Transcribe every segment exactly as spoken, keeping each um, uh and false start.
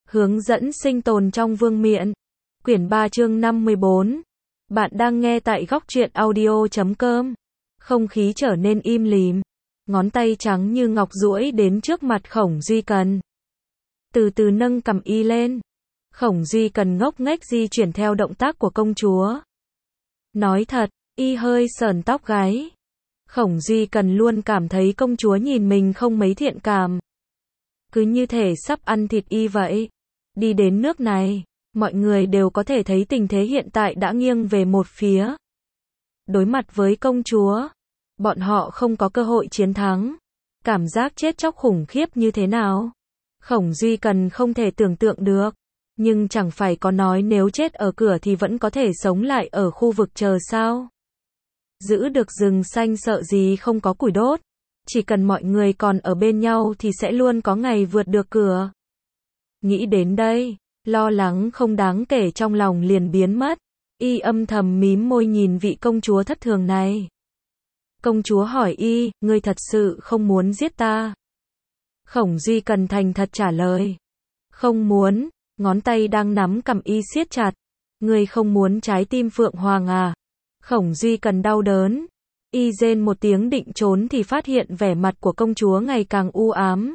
Hướng dẫn sinh tồn trong vương miện. Quyển ba chương năm mươi bốn. Bạn đang nghe tại góc truyện audio chấm com. Không khí trở nên im lìm. Ngón tay trắng như ngọc duỗi đến trước mặt Khổng Duy Cần. Từ từ nâng cằm y lên. Khổng Duy Cần ngốc nghếch di chuyển theo động tác của công chúa. Nói thật, y hơi sờn tóc gáy. Khổng Duy Cần luôn cảm thấy công chúa nhìn mình không mấy thiện cảm. Cứ như thể sắp ăn thịt y vậy. Đi đến nước này, mọi người đều có thể thấy tình thế hiện tại đã nghiêng về một phía. Đối mặt với công chúa, bọn họ không có cơ hội chiến thắng. Cảm giác chết chóc khủng khiếp như thế nào? Khổng Duy Cần không thể tưởng tượng được. Nhưng chẳng phải có nói nếu chết ở cửa thì vẫn có thể sống lại ở khu vực chờ sao? Giữ được rừng xanh sợ gì không có củi đốt. Chỉ cần mọi người còn ở bên nhau thì sẽ luôn có ngày vượt được cửa. Nghĩ đến đây, lo lắng không đáng kể trong lòng liền biến mất. Y âm thầm mím môi nhìn vị công chúa thất thường này. Công chúa hỏi y, ngươi thật sự không muốn giết ta? Khổng Duy Cần thành thật trả lời. Không muốn, ngón tay đang nắm cầm y siết chặt. Ngươi không muốn trái tim Phượng Hoàng à? Khổng Duy Cần đau đớn. Y rên một tiếng định trốn thì phát hiện vẻ mặt của công chúa ngày càng u ám.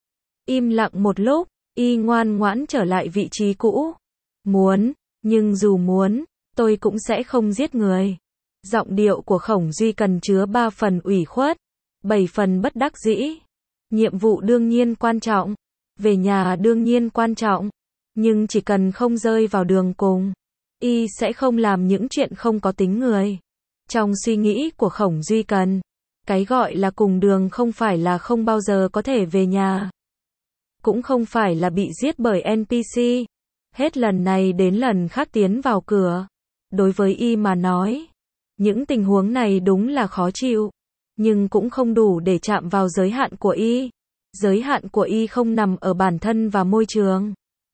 Im lặng một lúc, y ngoan ngoãn trở lại vị trí cũ. Muốn, nhưng dù muốn, tôi cũng sẽ không giết người. Giọng điệu của Khổng Duy Cần chứa ba phần ủy khuất, bảy phần bất đắc dĩ. Nhiệm vụ đương nhiên quan trọng, về nhà đương nhiên quan trọng, nhưng chỉ cần không rơi vào đường cùng, y sẽ không làm những chuyện không có tính người. Trong suy nghĩ của Khổng Duy Cần, cái gọi là cùng đường không phải là không bao giờ có thể về nhà. Cũng không phải là bị giết bởi en pê xê. Hết lần này đến lần khác tiến vào cửa. Đối với y mà nói, những tình huống này đúng là khó chịu. Nhưng cũng không đủ để chạm vào giới hạn của y. Giới hạn của y không nằm ở bản thân và môi trường,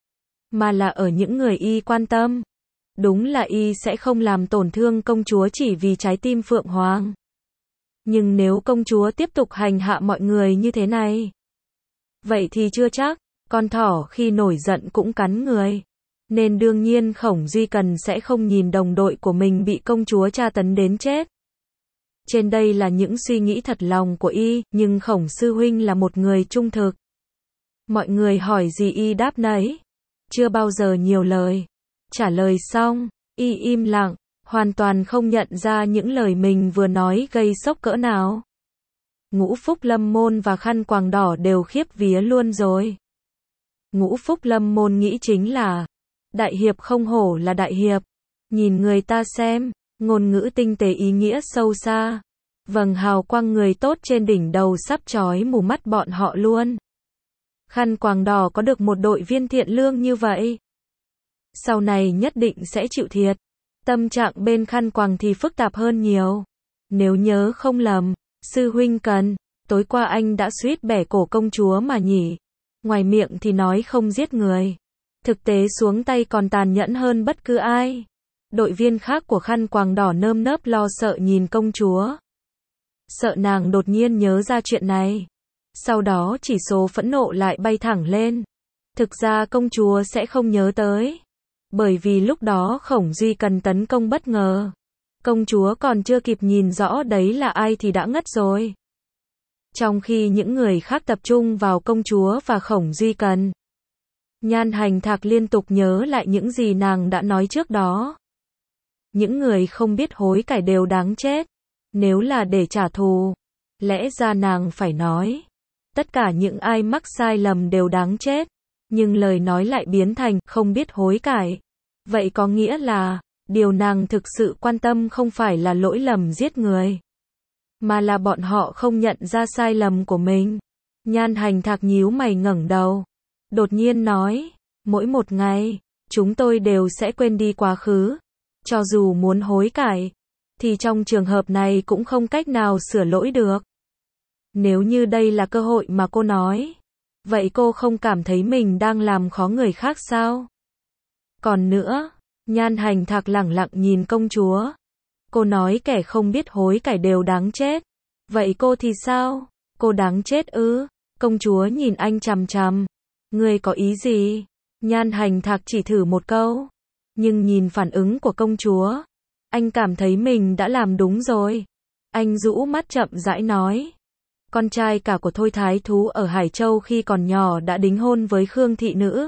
mà là ở những người y quan tâm. Đúng là y sẽ không làm tổn thương công chúa chỉ vì trái tim Phượng Hoàng. Nhưng nếu công chúa tiếp tục hành hạ mọi người như thế này, vậy thì chưa chắc, con thỏ khi nổi giận cũng cắn người. Nên đương nhiên Khổng Duy Cần sẽ không nhìn đồng đội của mình bị công chúa tra tấn đến chết. Trên đây là những suy nghĩ thật lòng của y, nhưng Khổng sư huynh là một người trung thực. Mọi người hỏi gì y đáp nấy. Chưa bao giờ nhiều lời. Trả lời xong, y im lặng, hoàn toàn không nhận ra những lời mình vừa nói gây sốc cỡ nào. Ngũ Phúc Lâm Môn và Khăn Quàng Đỏ đều khiếp vía luôn rồi. Ngũ Phúc Lâm Môn nghĩ chính là, đại hiệp không hổ là đại hiệp. Nhìn người ta xem, ngôn ngữ tinh tế ý nghĩa sâu xa. Vầng hào quang người tốt trên đỉnh đầu sắp chói mù mắt bọn họ luôn. Khăn Quàng Đỏ có được một đội viên thiện lương như vậy, sau này nhất định sẽ chịu thiệt. Tâm trạng bên Khăn Quàng thì phức tạp hơn nhiều. Nếu nhớ không lầm, sư huynh Cần, tối qua anh đã suýt bẻ cổ công chúa mà nhỉ. Ngoài miệng thì nói không giết người, thực tế xuống tay còn tàn nhẫn hơn bất cứ ai. Đội viên khác của Khăn Quàng Đỏ nơm nớp lo sợ nhìn công chúa. Sợ nàng đột nhiên nhớ ra chuyện này. Sau đó chỉ số phẫn nộ lại bay thẳng lên. Thực ra công chúa sẽ không nhớ tới. Bởi vì lúc đó Khổng Duy Cần tấn công bất ngờ. Công chúa còn chưa kịp nhìn rõ đấy là ai thì đã ngất rồi. Trong khi những người khác tập trung vào công chúa và Khổng Duy Cần, Nhan Hành Thạc liên tục nhớ lại những gì nàng đã nói trước đó. Những người không biết hối cải đều đáng chết. Nếu là để trả thù, lẽ ra nàng phải nói, tất cả những ai mắc sai lầm đều đáng chết. Nhưng lời nói lại biến thành không biết hối cải. Vậy có nghĩa là, điều nàng thực sự quan tâm không phải là lỗi lầm giết người, mà là bọn họ không nhận ra sai lầm của mình. Nhan Hành Thạc nhíu mày ngẩng đầu. Đột nhiên nói, mỗi một ngày, chúng tôi đều sẽ quên đi quá khứ. Cho dù muốn hối cải, thì trong trường hợp này cũng không cách nào sửa lỗi được. Nếu như đây là cơ hội mà cô nói, vậy cô không cảm thấy mình đang làm khó người khác sao? Còn nữa, Nhan Hành Thạc lẳng lặng nhìn công chúa. Cô nói kẻ không biết hối cải đều đáng chết. Vậy cô thì sao? Cô đáng chết ư? Công chúa nhìn anh chằm chằm. Ngươi có ý gì? Nhan Hành Thạc chỉ thử một câu, nhưng nhìn phản ứng của công chúa, anh cảm thấy mình đã làm đúng rồi. Anh rũ mắt chậm rãi nói, con trai cả của Thôi Thái Thú ở Hải Châu khi còn nhỏ đã đính hôn với Khương thị nữ.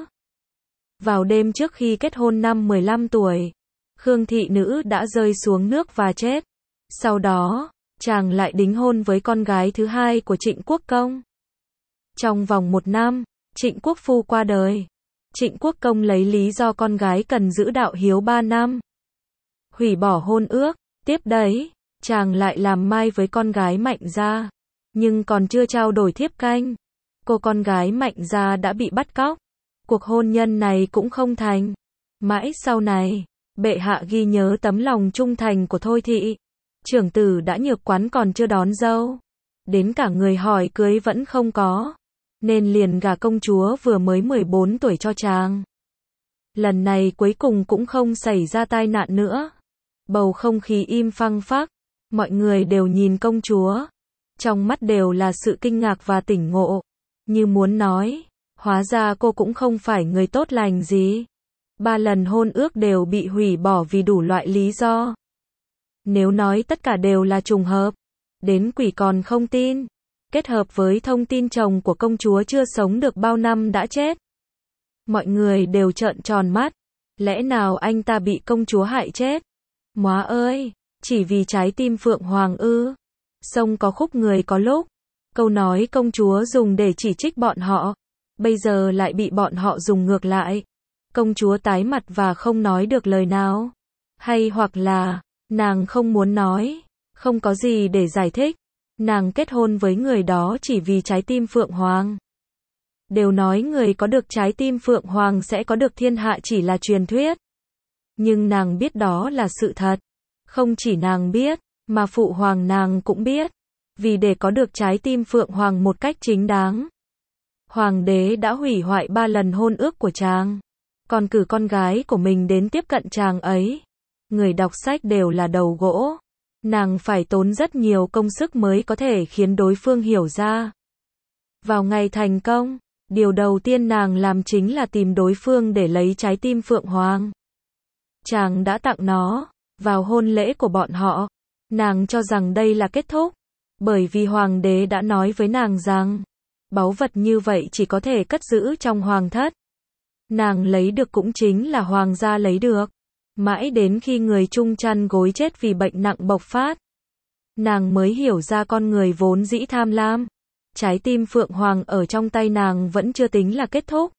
Vào đêm trước khi kết hôn năm mười lăm tuổi, Khương thị nữ đã rơi xuống nước và chết. Sau đó, chàng lại đính hôn với con gái thứ hai của Trịnh Quốc Công. Trong vòng một năm, Trịnh Quốc Phu qua đời. Trịnh Quốc Công lấy lý do con gái cần giữ đạo hiếu ba năm, hủy bỏ hôn ước. Tiếp đấy, chàng lại làm mai với con gái Mạnh Gia, nhưng còn chưa trao đổi thiếp canh, cô con gái Mạnh Gia đã bị bắt cóc. Cuộc hôn nhân này cũng không thành. Mãi sau này, bệ hạ ghi nhớ tấm lòng trung thành của Thôi thị, trưởng tử đã nhược quán còn chưa đón dâu, đến cả người hỏi cưới vẫn không có, nên liền gả công chúa vừa mới mười bốn tuổi cho chàng. Lần này cuối cùng cũng không xảy ra tai nạn nữa. Bầu không khí im phăng phắc, mọi người đều nhìn công chúa, trong mắt đều là sự kinh ngạc và tỉnh ngộ, như muốn nói, hóa ra cô cũng không phải người tốt lành gì. Ba lần hôn ước đều bị hủy bỏ vì đủ loại lý do. Nếu nói tất cả đều là trùng hợp, đến quỷ còn không tin. Kết hợp với thông tin chồng của công chúa chưa sống được bao năm đã chết. Mọi người đều trợn tròn mắt. Lẽ nào anh ta bị công chúa hại chết? Móa ơi, chỉ vì trái tim Phượng Hoàng ư? Sông có khúc người có lúc. Câu nói công chúa dùng để chỉ trích bọn họ, bây giờ lại bị bọn họ dùng ngược lại. Công chúa tái mặt và không nói được lời nào. Hay hoặc là, nàng không muốn nói, không có gì để giải thích. Nàng kết hôn với người đó chỉ vì trái tim Phượng Hoàng. Đều nói người có được trái tim Phượng Hoàng sẽ có được thiên hạ chỉ là truyền thuyết. Nhưng nàng biết đó là sự thật. Không chỉ nàng biết, mà Phụ Hoàng nàng cũng biết. Vì để có được trái tim Phượng Hoàng một cách chính đáng, Hoàng đế đã hủy hoại ba lần hôn ước của chàng, còn cử con gái của mình đến tiếp cận chàng ấy. Người đọc sách đều là đầu gỗ. Nàng phải tốn rất nhiều công sức mới có thể khiến đối phương hiểu ra. Vào ngày thành công, điều đầu tiên nàng làm chính là tìm đối phương để lấy trái tim Phượng Hoàng. Chàng đã tặng nó vào hôn lễ của bọn họ. Nàng cho rằng đây là kết thúc, bởi vì hoàng đế đã nói với nàng rằng báu vật như vậy chỉ có thể cất giữ trong hoàng thất. Nàng lấy được cũng chính là hoàng gia lấy được. Mãi đến khi người chung chăn gối chết vì bệnh nặng bộc phát, nàng mới hiểu ra con người vốn dĩ tham lam. Trái tim Phượng Hoàng ở trong tay nàng vẫn chưa tính là kết thúc.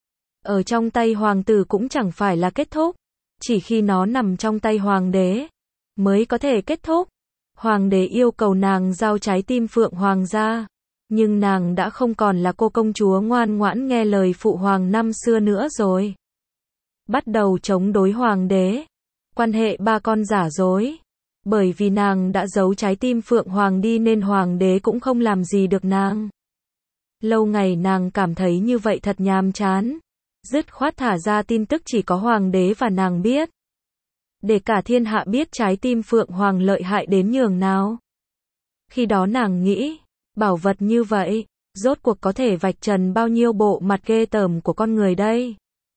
Ở trong tay hoàng tử cũng chẳng phải là kết thúc. Chỉ khi nó nằm trong tay hoàng đế, mới có thể kết thúc. Hoàng đế yêu cầu nàng giao trái tim Phượng Hoàng ra. Nhưng nàng đã không còn là cô công chúa ngoan ngoãn nghe lời phụ hoàng năm xưa nữa rồi. Bắt đầu chống đối hoàng đế. Quan hệ ba con giả dối. Bởi vì nàng đã giấu trái tim Phượng Hoàng đi nên hoàng đế cũng không làm gì được nàng. Lâu ngày nàng cảm thấy như vậy thật nhàm chán. Dứt khoát thả ra tin tức chỉ có hoàng đế và nàng biết. Để cả thiên hạ biết trái tim Phượng Hoàng lợi hại đến nhường nào. Khi đó nàng nghĩ, bảo vật như vậy, rốt cuộc có thể vạch trần bao nhiêu bộ mặt ghê tởm của con người đây.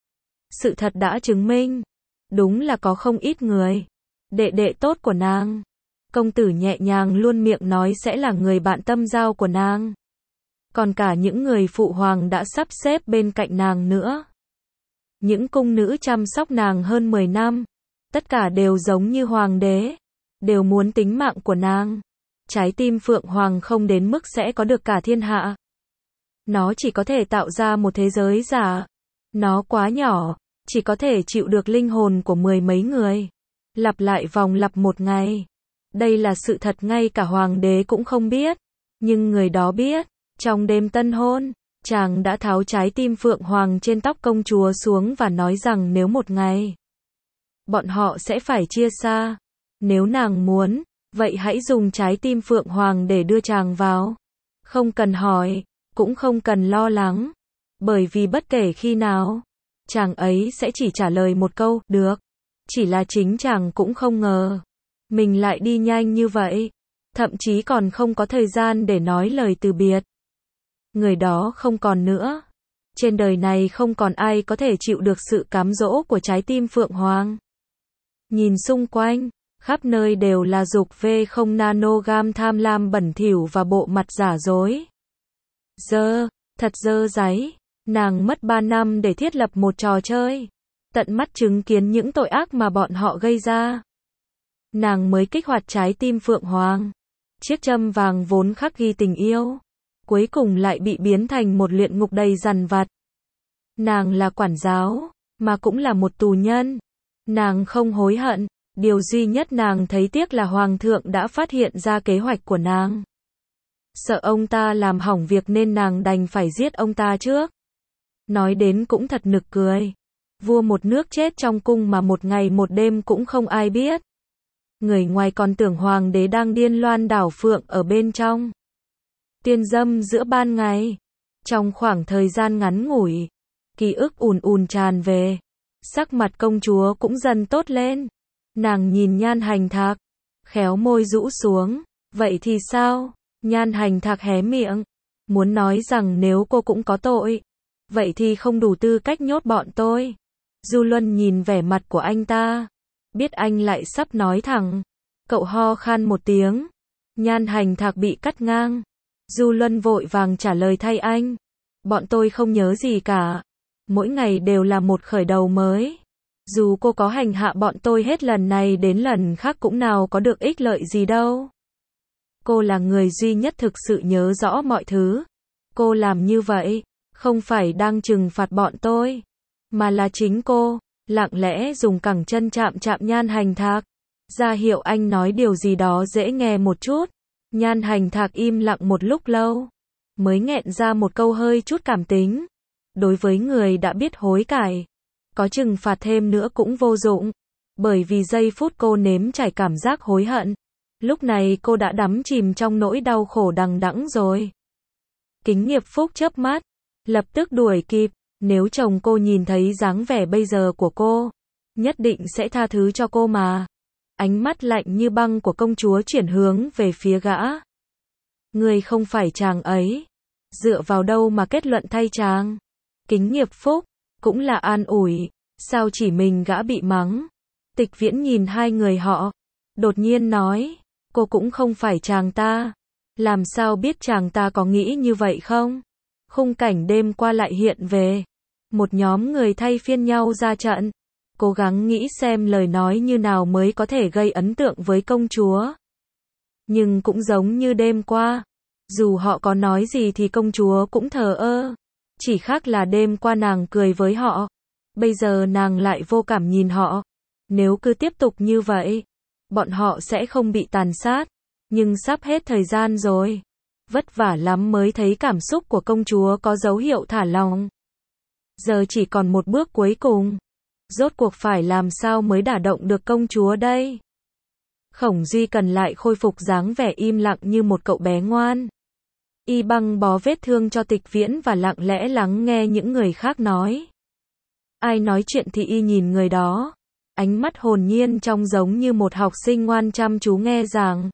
Sự thật đã chứng minh, đúng là có không ít người. Đệ đệ tốt của nàng, công tử nhẹ nhàng luôn miệng nói sẽ là người bạn tâm giao của nàng. Còn cả những người phụ hoàng đã sắp xếp bên cạnh nàng nữa. Những cung nữ chăm sóc nàng hơn mười năm, tất cả đều giống như hoàng đế, đều muốn tính mạng của nàng. Trái tim Phượng Hoàng không đến mức sẽ có được cả thiên hạ. Nó chỉ có thể tạo ra một thế giới giả. Nó quá nhỏ, chỉ có thể chịu được linh hồn của mười mấy người. Lặp lại vòng lặp một ngày. Đây là sự thật ngay cả hoàng đế cũng không biết. Nhưng người đó biết, trong đêm tân hôn, chàng đã tháo trái tim Phượng Hoàng trên tóc công chúa xuống và nói rằng nếu một ngày bọn họ sẽ phải chia xa, nếu nàng muốn, vậy hãy dùng trái tim Phượng Hoàng để đưa chàng vào. Không cần hỏi, cũng không cần lo lắng, bởi vì bất kể khi nào, chàng ấy sẽ chỉ trả lời một câu, được. Chỉ là chính chàng cũng không ngờ, mình lại đi nhanh như vậy, thậm chí còn không có thời gian để nói lời từ biệt. Người đó không còn nữa. Trên đời này không còn ai có thể chịu được sự cám dỗ của trái tim Phượng Hoàng. Nhìn xung quanh, khắp nơi đều là dục vê không nanogam tham lam bẩn thỉu và bộ mặt giả dối. Dơ, thật dơ dáy. Nàng mất ba năm để thiết lập một trò chơi. Tận mắt chứng kiến những tội ác mà bọn họ gây ra. Nàng mới kích hoạt trái tim Phượng Hoàng. Chiếc châm vàng vốn khắc ghi tình yêu, cuối cùng lại bị biến thành một luyện ngục đầy dằn vặt. Nàng là quản giáo, mà cũng là một tù nhân. Nàng không hối hận, điều duy nhất nàng thấy tiếc là Hoàng thượng đã phát hiện ra kế hoạch của nàng. Sợ ông ta làm hỏng việc nên nàng đành phải giết ông ta trước. Nói đến cũng thật nực cười. Vua một nước chết trong cung mà một ngày một đêm cũng không ai biết. Người ngoài còn tưởng hoàng đế đang điên loan đảo phượng ở bên trong. Tiên dâm giữa ban ngày. Trong khoảng thời gian ngắn ngủi, ký ức ùn ùn tràn về. Sắc mặt công chúa cũng dần tốt lên. Nàng nhìn Nhan Hành Thạc, khéo môi rũ xuống. Vậy thì sao? Nhan Hành Thạc hé miệng, muốn nói rằng nếu cô cũng có tội, vậy thì không đủ tư cách nhốt bọn tôi. Du Luân nhìn vẻ mặt của anh ta, biết anh lại sắp nói thẳng. Cậu ho khan một tiếng. Nhan Hành Thạc bị cắt ngang. Du Luân vội vàng trả lời thay anh. Bọn tôi không nhớ gì cả. Mỗi ngày đều là một khởi đầu mới. Dù cô có hành hạ bọn tôi hết lần này đến lần khác cũng nào có được ích lợi gì đâu. Cô là người duy nhất thực sự nhớ rõ mọi thứ. Cô làm như vậy, không phải đang trừng phạt bọn tôi, mà là chính cô, lặng lẽ dùng cẳng chân chạm chạm Nhan Hành Thạc, ra hiệu anh nói điều gì đó dễ nghe một chút. Nhan Hành Thạc im lặng một lúc lâu, mới nghẹn ra một câu hơi chút cảm tính. Đối với người đã biết hối cải, có trừng phạt thêm nữa cũng vô dụng, bởi vì giây phút cô nếm trải cảm giác hối hận, lúc này cô đã đắm chìm trong nỗi đau khổ đằng đẵng rồi. Kính Nghiệp Phúc chớp mắt, lập tức đuổi kịp, nếu chồng cô nhìn thấy dáng vẻ bây giờ của cô, nhất định sẽ tha thứ cho cô mà. Ánh mắt lạnh như băng của công chúa chuyển hướng về phía gã. Người không phải chàng ấy, dựa vào đâu mà kết luận thay chàng? Kính Nghiệp Phúc cũng là an ủi, sao chỉ mình gã bị mắng? Tịch Viễn nhìn hai người họ, đột nhiên nói, cô cũng không phải chàng ta, làm sao biết chàng ta có nghĩ như vậy không? Khung cảnh đêm qua lại hiện về, một nhóm người thay phiên nhau ra trận, cố gắng nghĩ xem lời nói như nào mới có thể gây ấn tượng với công chúa. Nhưng cũng giống như đêm qua, dù họ có nói gì thì công chúa cũng thờ ơ, chỉ khác là đêm qua nàng cười với họ, bây giờ nàng lại vô cảm nhìn họ. Nếu cứ tiếp tục như vậy, bọn họ sẽ không bị tàn sát, nhưng sắp hết thời gian rồi. Vất vả lắm mới thấy cảm xúc của công chúa có dấu hiệu thả lỏng. Giờ chỉ còn một bước cuối cùng. Rốt cuộc phải làm sao mới đả động được công chúa đây? Khổng Duy Cần lại khôi phục dáng vẻ im lặng như một cậu bé ngoan. Y băng bó vết thương cho Tịch Viễn và lặng lẽ lắng nghe những người khác nói. Ai nói chuyện thì y nhìn người đó. Ánh mắt hồn nhiên trông giống như một học sinh ngoan chăm chú nghe giảng.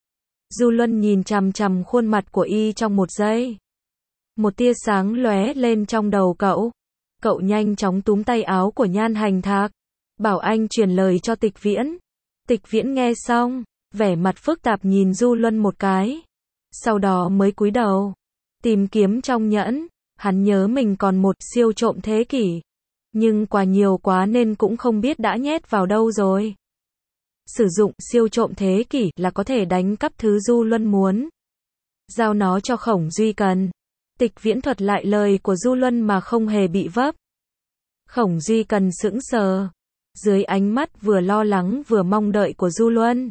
Du Luân nhìn chằm chằm khuôn mặt của y trong một giây. Một tia sáng lóe lên trong đầu cậu. Cậu nhanh chóng túm tay áo của Nhan Hành Thạc, bảo anh truyền lời cho Tịch Viễn. Tịch Viễn nghe xong, vẻ mặt phức tạp nhìn Du Luân một cái, sau đó mới cúi đầu, tìm kiếm trong nhẫn. Hắn nhớ mình còn một siêu trộm thế kỷ, nhưng quà nhiều quá nên cũng không biết đã nhét vào đâu rồi. Sử dụng siêu trộm thế kỷ là có thể đánh cắp thứ Du Luân muốn, giao nó cho Khổng Duy Cần. Tịch Viễn thuật lại lời của Du Luân mà không hề bị vấp. Khổng Duy Cần sững sờ, dưới ánh mắt vừa lo lắng vừa mong đợi của Du Luân.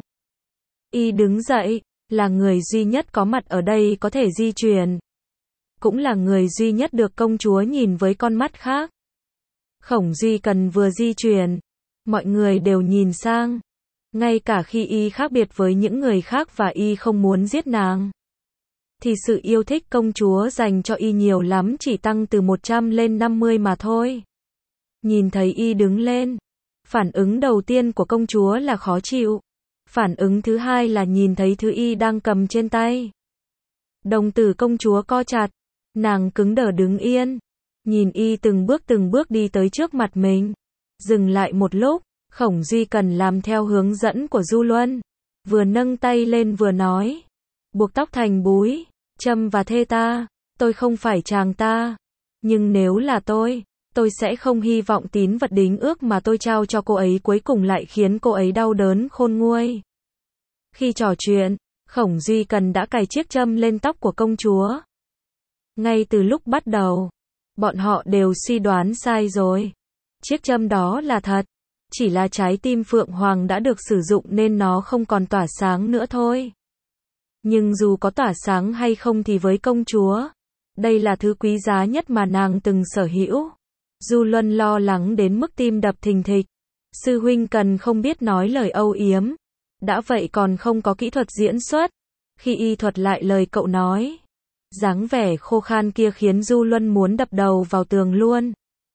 Y đứng dậy, là người duy nhất có mặt ở đây có thể di chuyển, cũng là người duy nhất được công chúa nhìn với con mắt khác. Khổng Duy Cần vừa di chuyển, mọi người đều nhìn sang, ngay cả khi y khác biệt với những người khác và y không muốn giết nàng, thì sự yêu thích công chúa dành cho y nhiều lắm chỉ tăng từ một trăm lên năm mươi mà thôi. Nhìn thấy y đứng lên, phản ứng đầu tiên của công chúa là khó chịu. Phản ứng thứ hai là nhìn thấy thứ y đang cầm trên tay. Đồng tử công chúa co chặt, nàng cứng đờ đứng yên. Nhìn y từng bước từng bước đi tới trước mặt mình. Dừng lại một lúc, Khổng Duy Cần làm theo hướng dẫn của Du Luân. Vừa nâng tay lên vừa nói. Buộc tóc thành búi, châm và thê ta. Tôi không phải chàng ta. Nhưng nếu là tôi, tôi sẽ không hy vọng tín vật đính ước mà tôi trao cho cô ấy cuối cùng lại khiến cô ấy đau đớn khôn nguôi. Khi trò chuyện, Khổng Duy Cần đã cài chiếc châm lên tóc của công chúa. Ngay từ lúc bắt đầu, bọn họ đều suy đoán sai rồi. Chiếc châm đó là thật, chỉ là trái tim Phượng Hoàng đã được sử dụng nên nó không còn tỏa sáng nữa thôi. Nhưng dù có tỏa sáng hay không thì với công chúa, đây là thứ quý giá nhất mà nàng từng sở hữu. Du Luân lo lắng đến mức tim đập thình thịch. Sư huynh Cần không biết nói lời âu yếm. Đã vậy còn không có kỹ thuật diễn xuất. Khi y thuật lại lời cậu nói, dáng vẻ khô khan kia khiến Du Luân muốn đập đầu vào tường luôn.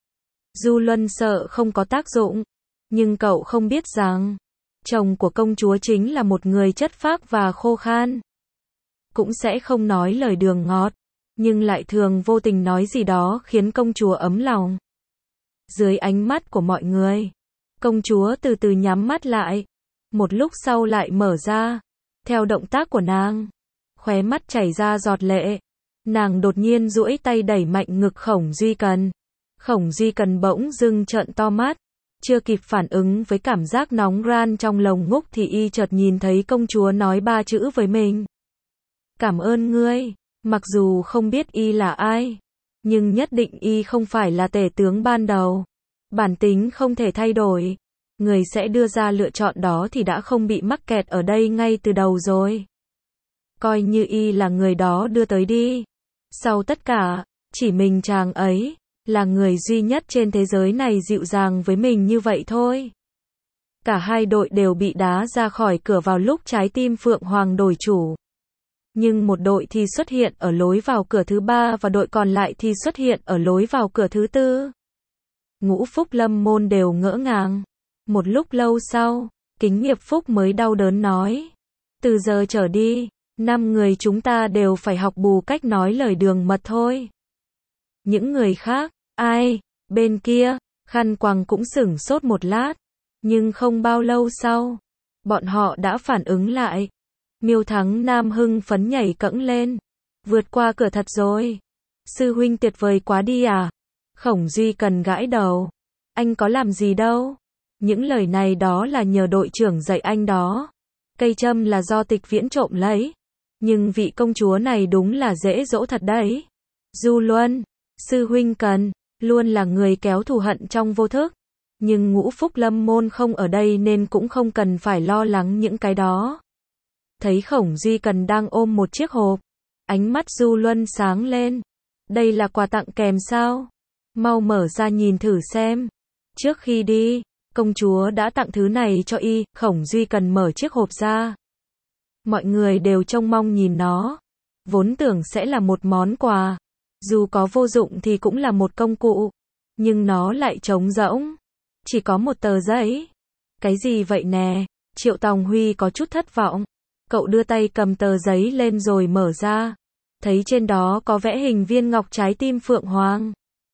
Du Luân sợ không có tác dụng. Nhưng cậu không biết rằng, chồng của công chúa chính là một người chất phác và khô khan. Cũng sẽ không nói lời đường ngọt, nhưng lại thường vô tình nói gì đó khiến công chúa ấm lòng. Dưới ánh mắt của mọi người, công chúa từ từ nhắm mắt lại. Một lúc sau lại mở ra. Theo động tác của nàng, khóe mắt chảy ra giọt lệ. Nàng đột nhiên duỗi tay đẩy mạnh ngực Khổng Duy Cần. Khổng Duy Cần bỗng dưng trợn to mắt. Chưa kịp phản ứng với cảm giác nóng ran trong lồng ngực thì y chợt nhìn thấy công chúa nói ba chữ với mình. Cảm ơn ngươi. Mặc dù không biết y là ai, nhưng nhất định y không phải là tể tướng ban đầu. Bản tính không thể thay đổi. Người sẽ đưa ra lựa chọn đó thì đã không bị mắc kẹt ở đây ngay từ đầu rồi. Coi như y là người đó đưa tới đi. Sau tất cả, chỉ mình chàng ấy là người duy nhất trên thế giới này dịu dàng với mình như vậy thôi. Cả hai đội đều bị đá ra khỏi cửa vào lúc trái tim Phượng Hoàng đổi chủ. Nhưng một đội thì xuất hiện ở lối vào cửa thứ ba và đội còn lại thì xuất hiện ở lối vào cửa thứ tư. Ngũ Phúc Lâm môn đều ngỡ ngàng. Một lúc lâu sau, Kính Nghiệp Phúc mới đau đớn nói. Từ giờ trở đi, năm người chúng ta đều phải học bù cách nói lời đường mật thôi. Những người khác, ai, bên kia, Khăn Quàng cũng sửng sốt một lát. Nhưng không bao lâu sau, bọn họ đã phản ứng lại. Miêu Thắng Nam hưng phấn nhảy cẫng lên. Vượt qua cửa thật rồi. Sư huynh tuyệt vời quá đi à? Khổng Duy Cần gãi đầu. Anh có làm gì đâu. Những lời này đó là nhờ đội trưởng dạy anh đó. Cây châm là do Tịch Viễn trộm lấy. Nhưng vị công chúa này đúng là dễ dỗ thật đấy. Du Luân, sư huynh Cần, luôn là người kéo thù hận trong vô thức. Nhưng Ngũ Phúc Lâm môn không ở đây nên cũng không cần phải lo lắng những cái đó. Thấy Khổng Duy Cần đang ôm một chiếc hộp. Ánh mắt Du Luân sáng lên. Đây là quà tặng kèm sao? Mau mở ra nhìn thử xem. Trước khi đi, công chúa đã tặng thứ này cho y. Khổng Duy Cần mở chiếc hộp ra. Mọi người đều trông mong nhìn nó. Vốn tưởng sẽ là một món quà. Dù có vô dụng thì cũng là một công cụ. Nhưng nó lại trống rỗng. Chỉ có một tờ giấy. Cái gì vậy nè? Triệu Tòng Huy có chút thất vọng. Cậu đưa tay cầm tờ giấy lên rồi mở ra. Thấy trên đó có vẽ hình viên ngọc trái tim Phượng Hoàng.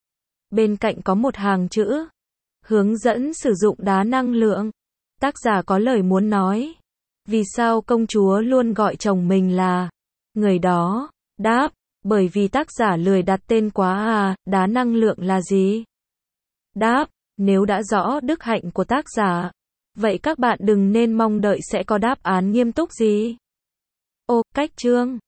Bên cạnh có một hàng chữ. Hướng dẫn sử dụng đá năng lượng. Tác giả có lời muốn nói. Vì sao công chúa luôn gọi chồng mình là người đó? Đáp, bởi vì tác giả lười đặt tên quá à. Đá năng lượng là gì? Đáp, nếu đã rõ đức hạnh của tác giả, vậy các bạn đừng nên mong đợi sẽ có đáp án nghiêm túc gì. Ô, cách chương